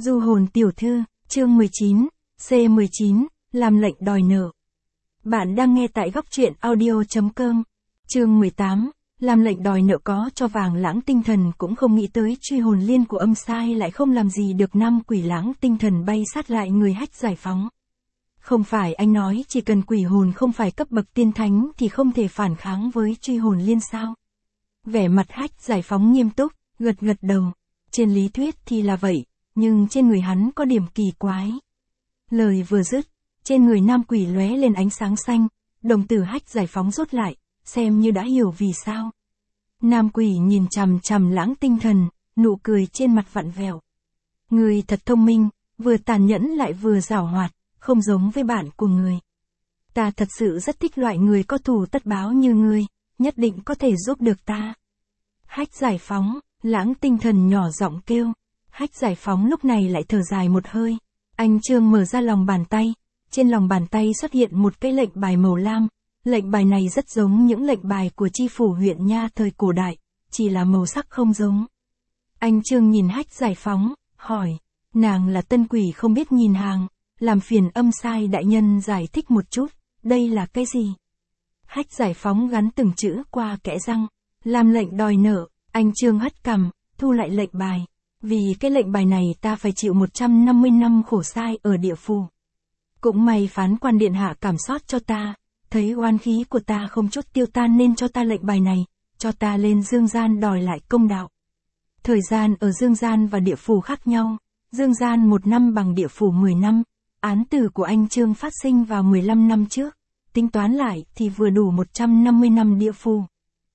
Du hồn tiểu thư, chương 19, C19, làm lệnh đòi nợ. Bạn đang nghe tại góc truyện audio.com. Chương 18, làm lệnh đòi nợ. Có cho vàng lãng tinh thần cũng không nghĩ tới truy hồn liên của âm sai lại không làm gì được năm quỷ lãng tinh thần bay sát lại người Hách Giải Phóng. Không phải anh nói chỉ cần quỷ hồn không phải cấp bậc tiên thánh thì không thể phản kháng với truy hồn liên sao? Vẻ mặt Hách Giải Phóng nghiêm túc, gật đầu. Trên lý thuyết thì là vậy, nhưng trên người hắn có điểm kỳ quái. Lời vừa dứt, trên người nam quỷ lóe lên ánh sáng xanh, đồng tử Hách Giải Phóng rút lại, xem như đã hiểu vì sao. Nam quỷ nhìn chằm chằm lãng tinh thần, nụ cười trên mặt vặn vẹo. Người thật thông minh, vừa tàn nhẫn lại vừa giảo hoạt, không giống với bạn của người. Ta thật sự rất thích loại người có thù tất báo như ngươi, nhất định có thể giúp được ta. Hách Giải Phóng, lãng tinh thần nhỏ giọng kêu. Hách Giải Phóng lúc này lại thở dài một hơi. Anh Trương mở ra lòng bàn tay. Trên lòng bàn tay xuất hiện một cái lệnh bài màu lam. Lệnh bài này rất giống những lệnh bài của chi phủ huyện Nha thời cổ đại, chỉ là màu sắc không giống. Anh Trương nhìn Hách Giải Phóng, hỏi. Nàng là tân quỷ không biết nhìn hàng, làm phiền âm sai đại nhân giải thích một chút, đây là cái gì? Hách Giải Phóng gắn từng chữ qua kẽ răng. Làm lệnh đòi nợ. Anh Trương hất cằm, thu lại lệnh bài. Vì cái lệnh bài này ta phải chịu 150 năm khổ sai ở địa phủ. Cũng may phán quan điện hạ cảm xót cho ta, thấy oan khí của ta không chút tiêu tan nên cho ta lệnh bài này, cho ta lên dương gian đòi lại công đạo. Thời gian ở dương gian và địa phủ khác nhau, dương gian 1 năm bằng địa phủ 10 năm, án tử của anh Trương phát sinh vào 15 năm trước, tính toán lại thì vừa đủ 150 năm địa phủ.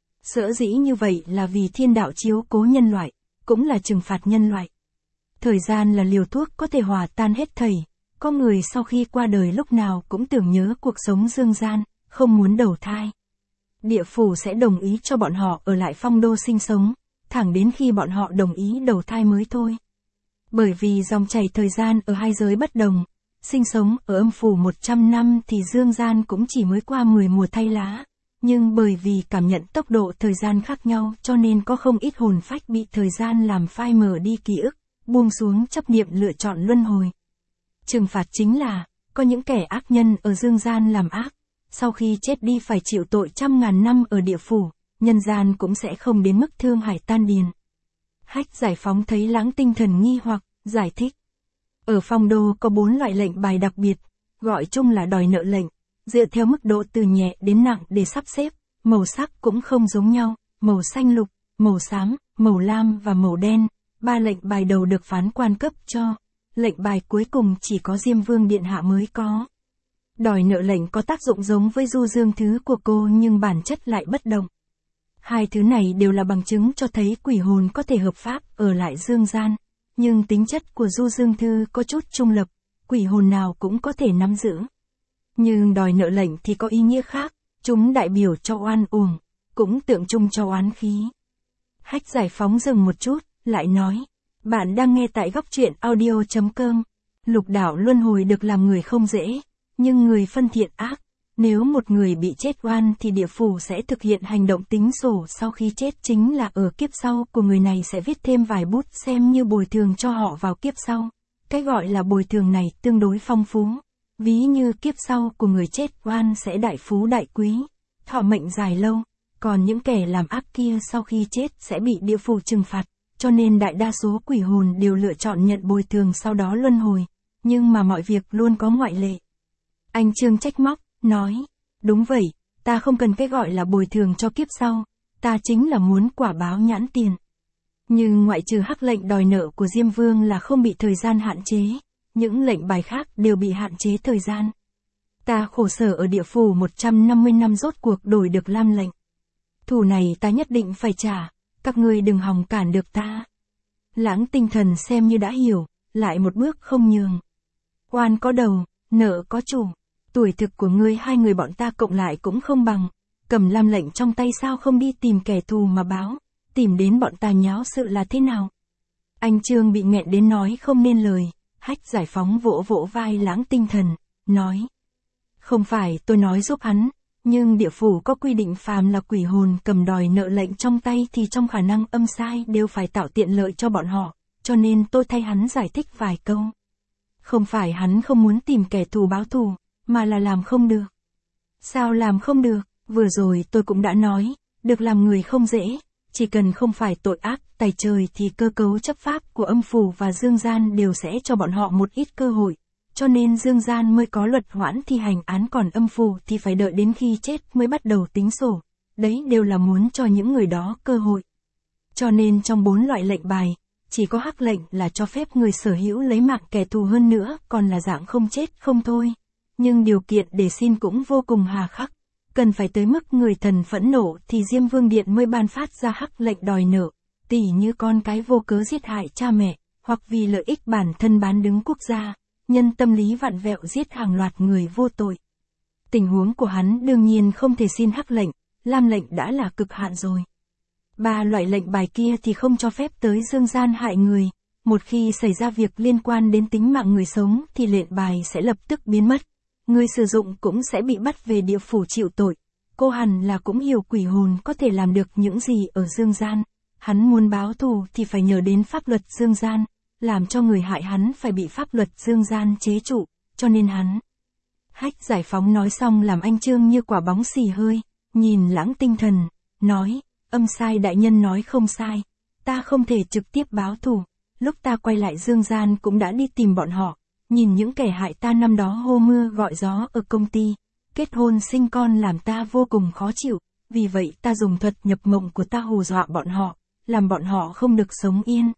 Sở dĩ như vậy là vì thiên đạo chiếu cố nhân loại, cũng là trừng phạt nhân loại. Thời gian là liều thuốc có thể hòa tan hết thảy, có người sau khi qua đời lúc nào cũng tưởng nhớ cuộc sống dương gian, không muốn đầu thai. Địa phủ sẽ đồng ý cho bọn họ ở lại phong đô sinh sống, thẳng đến khi bọn họ đồng ý đầu thai mới thôi. Bởi vì dòng chảy thời gian ở hai giới bất đồng, sinh sống ở âm phủ 100 năm thì dương gian cũng chỉ mới qua 10 mùa thay lá. Nhưng bởi vì cảm nhận tốc độ thời gian khác nhau cho nên có không ít hồn phách bị thời gian làm phai mờ đi ký ức, buông xuống chấp niệm lựa chọn luân hồi. Trừng phạt chính là, có những kẻ ác nhân ở dương gian làm ác, sau khi chết đi phải chịu tội 100.000 năm ở địa phủ, nhân gian cũng sẽ không đến mức thương hải tan điền. Hách Giải Phóng thấy lãng tinh thần nghi hoặc, giải thích. Ở phong đô có 4 loại lệnh bài đặc biệt, gọi chung là đòi nợ lệnh. Dựa theo mức độ từ nhẹ đến nặng để sắp xếp, màu sắc cũng không giống nhau, màu xanh lục, màu xám, màu lam và màu đen. 3 lệnh bài đầu được phán quan cấp cho, lệnh bài cuối cùng chỉ có Diêm Vương Điện Hạ mới có. Đòi nợ lệnh có tác dụng giống với du dương thứ của cô nhưng bản chất lại bất đồng. Hai thứ này đều là bằng chứng cho thấy quỷ hồn có thể hợp pháp ở lại dương gian, nhưng tính chất của du dương thư có chút trung lập, quỷ hồn nào cũng có thể nắm giữ. Nhưng đòi nợ lệnh thì có ý nghĩa khác, chúng đại biểu cho oan uổng, cũng tượng trưng cho oán khí. Hách Giải Phóng dừng một chút, lại nói, bạn đang nghe tại góc truyện audio.com. Lục đạo luân hồi được làm người không dễ, nhưng người phân thiện ác. Nếu một người bị chết oan thì địa phủ sẽ thực hiện hành động tính sổ sau khi chết, chính là ở kiếp sau của người này sẽ viết thêm vài bút xem như bồi thường cho họ vào kiếp sau. Cái gọi là bồi thường này tương đối phong phú. Ví như kiếp sau của người chết oan sẽ đại phú đại quý, thọ mệnh dài lâu, còn những kẻ làm ác kia sau khi chết sẽ bị địa phủ trừng phạt, cho nên đại đa số quỷ hồn đều lựa chọn nhận bồi thường sau đó luân hồi, nhưng mà mọi việc luôn có ngoại lệ. Anh Trương trách móc, nói, đúng vậy, ta không cần cái gọi là bồi thường cho kiếp sau, ta chính là muốn quả báo nhãn tiền. Nhưng ngoại trừ hắc lệnh đòi nợ của Diêm Vương là không bị thời gian hạn chế. Những lệnh bài khác đều bị hạn chế thời gian. Ta khổ sở ở địa phủ 150 năm rốt cuộc đổi được lam lệnh. Thù này ta nhất định phải trả, các ngươi đừng hòng cản được ta. Lãng tinh thần xem như đã hiểu, lại một bước không nhường. Oan có đầu, nợ có chủ, tuổi thực của ngươi hai người bọn ta cộng lại cũng không bằng. Cầm lam lệnh trong tay sao không đi tìm kẻ thù mà báo, tìm đến bọn ta nháo sự là thế nào? Anh Trương bị nghẹn đến nói không nên lời. Hách Giải Phóng vỗ vỗ vai lãng tinh thần, nói. Không phải tôi nói giúp hắn, nhưng địa phủ có quy định phàm là quỷ hồn cầm đòi nợ lệnh trong tay thì trong khả năng âm sai đều phải tạo tiện lợi cho bọn họ, cho nên tôi thay hắn giải thích vài câu. Không phải hắn không muốn tìm kẻ thù báo thù, mà là làm không được. Sao làm không được? Vừa rồi tôi cũng đã nói, được làm người không dễ, chỉ cần không phải tội ác, tày trời thì cơ cấu chấp pháp của âm phủ và dương gian đều sẽ cho bọn họ một ít cơ hội. Cho nên dương gian mới có luật hoãn thi hành án, còn âm phủ thì phải đợi đến khi chết mới bắt đầu tính sổ. Đấy đều là muốn cho những người đó cơ hội. Cho nên trong 4 loại lệnh bài, chỉ có hắc lệnh là cho phép người sở hữu lấy mạng kẻ thù, hơn nữa còn là dạng không chết không thôi. Nhưng điều kiện để xin cũng vô cùng hà khắc. Cần phải tới mức người thần phẫn nộ thì Diêm Vương Điện mới ban phát ra hắc lệnh đòi nợ, tỉ như con cái vô cớ giết hại cha mẹ, hoặc vì lợi ích bản thân bán đứng quốc gia, nhân tâm lý vặn vẹo giết hàng loạt người vô tội. Tình huống của hắn đương nhiên không thể xin hắc lệnh, lam lệnh đã là cực hạn rồi. 3 loại lệnh bài kia thì không cho phép tới dương gian hại người, một khi xảy ra việc liên quan đến tính mạng người sống thì lệnh bài sẽ lập tức biến mất. Người sử dụng cũng sẽ bị bắt về địa phủ chịu tội. Cô hẳn là cũng hiểu quỷ hồn có thể làm được những gì ở dương gian. Hắn muốn báo thù thì phải nhờ đến pháp luật dương gian, làm cho người hại hắn phải bị pháp luật dương gian chế trụ, cho nên hắn. Hách Giải Phóng nói xong làm anh Trương như quả bóng xì hơi, nhìn Lãng Tinh Thần, nói, âm sai đại nhân nói không sai, ta không thể trực tiếp báo thù, lúc ta quay lại dương gian cũng đã đi tìm bọn họ. Nhìn những kẻ hại ta năm đó hô mưa gọi gió ở công ty, kết hôn sinh con làm ta vô cùng khó chịu, vì vậy ta dùng thuật nhập mộng của ta hù dọa bọn họ, làm bọn họ không được sống yên.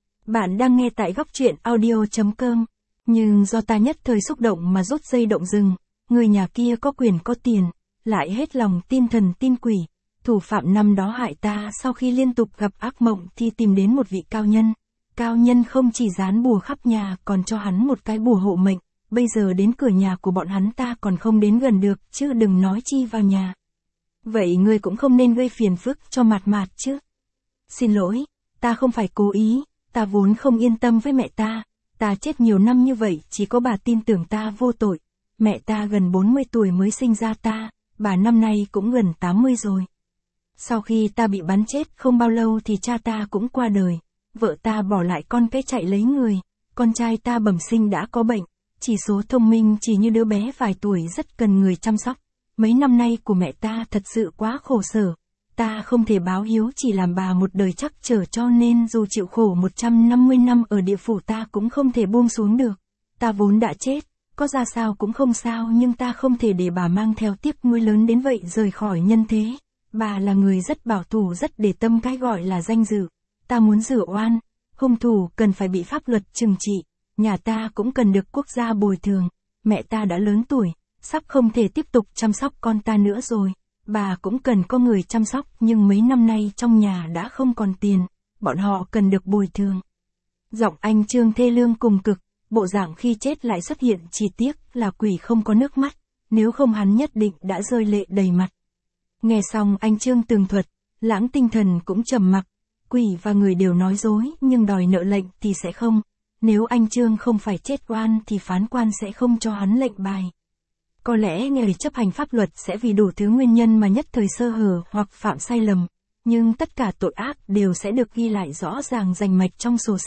Bạn đang nghe tại góc truyện audio.com, nhưng do ta nhất thời xúc động mà rút dây động rừng, người nhà kia có quyền có tiền, lại hết lòng tin thần tin quỷ. Thủ phạm năm đó hại ta sau khi liên tục gặp ác mộng thì tìm đến một vị cao nhân. Cao nhân không chỉ dán bùa khắp nhà còn cho hắn một cái bùa hộ mệnh, bây giờ đến cửa nhà của bọn hắn ta còn không đến gần được chứ đừng nói chi vào nhà. Vậy ngươi cũng không nên gây phiền phức cho Mạt Mạt chứ. Xin lỗi, ta không phải cố ý, ta vốn không yên tâm với mẹ ta chết nhiều năm như vậy chỉ có bà tin tưởng ta vô tội. Mẹ ta gần 40 tuổi mới sinh ra ta, bà năm nay cũng gần 80 rồi. Sau khi ta bị bắn chết không bao lâu thì cha ta cũng qua đời. Vợ ta bỏ lại con cái chạy lấy người, con trai ta bẩm sinh đã có bệnh, chỉ số thông minh chỉ như đứa bé vài tuổi rất cần người chăm sóc. Mấy năm nay của mẹ ta thật sự quá khổ sở, ta không thể báo hiếu chỉ làm bà một đời chắc trở, cho nên dù chịu khổ 150 năm ở địa phủ ta cũng không thể buông xuống được. Ta vốn đã chết, có ra sao cũng không sao, nhưng ta không thể để bà mang theo tiếc nuối lớn đến vậy rời khỏi nhân thế. Bà là người rất bảo thủ, rất để tâm cái gọi là danh dự. Ta muốn rửa oan, hung thủ cần phải bị pháp luật trừng trị, nhà ta cũng cần được quốc gia bồi thường, mẹ ta đã lớn tuổi, sắp không thể tiếp tục chăm sóc con ta nữa rồi, bà cũng cần có người chăm sóc, nhưng mấy năm nay trong nhà đã không còn tiền, bọn họ cần được bồi thường. Giọng anh Trương thê lương cùng cực, bộ dạng khi chết lại xuất hiện, chỉ tiếc là quỷ không có nước mắt, nếu không hắn nhất định đã rơi lệ đầy mặt. Nghe xong anh Trương tường thuật, Lãng Tinh Thần cũng trầm mặc. Quỷ và người đều nói dối, nhưng đòi nợ lệnh thì sẽ không. Nếu anh Trương không phải chết oan thì phán quan sẽ không cho hắn lệnh bài. Có lẽ người chấp hành pháp luật sẽ vì đủ thứ nguyên nhân mà nhất thời sơ hở hoặc phạm sai lầm, nhưng tất cả tội ác đều sẽ được ghi lại rõ ràng rành mạch trong sổ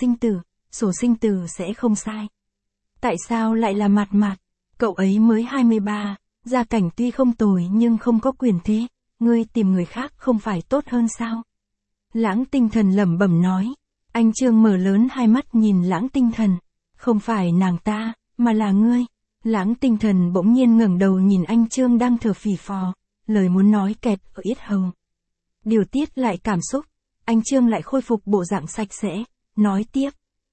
sinh tử sẽ không sai. Tại sao lại là Mạt Mạt? Cậu ấy mới 23, gia cảnh tuy không tồi nhưng không có quyền thế, ngươi tìm người khác không phải tốt hơn sao? Lãng Tinh Thần lẩm bẩm nói. Anh Trương mở lớn hai mắt nhìn Lãng Tinh Thần. Không phải nàng ta, mà là ngươi. Lãng Tinh Thần bỗng nhiên ngẩng đầu nhìn anh Trương đang thở phì phò, lời muốn nói kẹt ở yết hầu. Điều tiết lại cảm xúc, anh Trương lại khôi phục bộ dạng sạch sẽ, nói tiếp.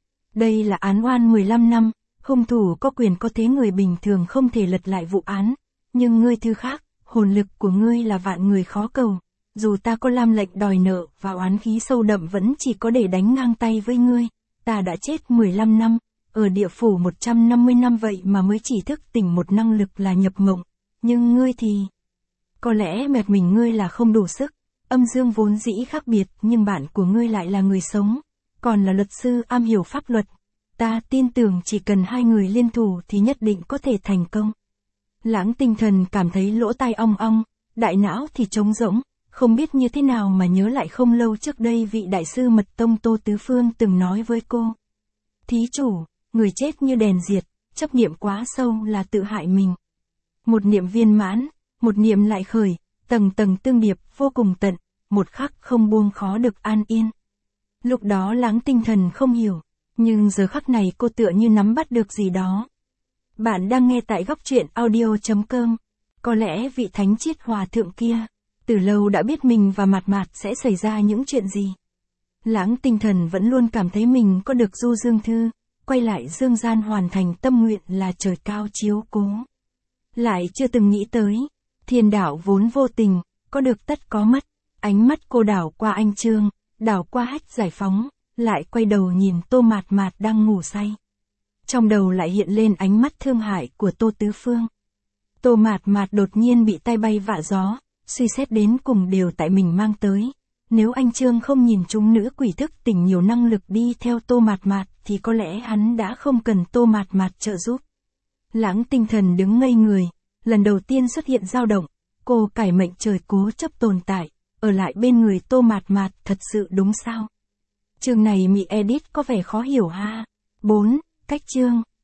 Đây là án oan 15 năm, hung thủ có quyền có thế, người bình thường không thể lật lại vụ án. Nhưng ngươi thứ khác, hồn lực của ngươi là vạn người khó cầu. Dù ta có lam lệnh đòi nợ và oán khí sâu đậm vẫn chỉ có để đánh ngang tay với ngươi. Ta đã chết 15 năm, ở địa phủ 150 năm vậy mà mới chỉ thức tỉnh một năng lực là nhập mộng. Nhưng ngươi thì... Có lẽ mệt mình ngươi là không đủ sức. Âm dương vốn dĩ khác biệt nhưng bạn của ngươi lại là người sống. Còn là luật sư am hiểu pháp luật. Ta tin tưởng chỉ cần hai người liên thủ thì nhất định có thể thành công. Lãng Tinh Thần cảm thấy lỗ tai ong ong, đại não thì trống rỗng. Không biết như thế nào mà nhớ lại không lâu trước đây vị đại sư Mật Tông Tô Tứ Phương từng nói với cô. Thí chủ, người chết như đèn diệt, chấp niệm quá sâu là tự hại mình. Một niệm viên mãn, một niệm lại khởi, tầng tầng tương điệp, vô cùng tận, một khắc không buông khó được an yên. Lúc đó Lãng tinh thần không hiểu, nhưng giờ khắc này cô tựa như nắm bắt được gì đó. Bạn đang nghe tại góc truyện audio.com. Có lẽ vị thánh chiết hòa thượng kia, từ lâu đã biết mình và Mạt Mạt sẽ xảy ra những chuyện gì. Lãng tinh thần vẫn luôn cảm thấy mình có được du dương thư, quay lại dương gian hoàn thành tâm nguyện là trời cao chiếu cố. Lại chưa từng nghĩ tới, thiên đạo vốn vô tình, có được tất có mất. Ánh mắt cô đảo qua anh Trương, đảo qua Hách Giải Phóng, lại quay đầu nhìn Tô Mạt Mạt đang ngủ say. Trong đầu lại hiện lên ánh mắt thương hại của Tô Tứ Phương. Tô Mạt Mạt đột nhiên bị tay bay vạ gió, suy xét đến cùng đều tại mình mang tới. Nếu anh Trương không nhìn chúng nữ quỷ thức tỉnh nhiều năng lực đi theo Tô Mạt Mạt thì có lẽ hắn đã không cần Tô Mạt Mạt trợ giúp. Lãng tinh thần đứng ngây người, lần đầu tiên xuất hiện dao động, cô cải mệnh trời cố chấp tồn tại, ở lại bên người Tô Mạt Mạt thật sự đúng sao? Chương này Mị edit có vẻ khó hiểu ha. 4. Cách chương.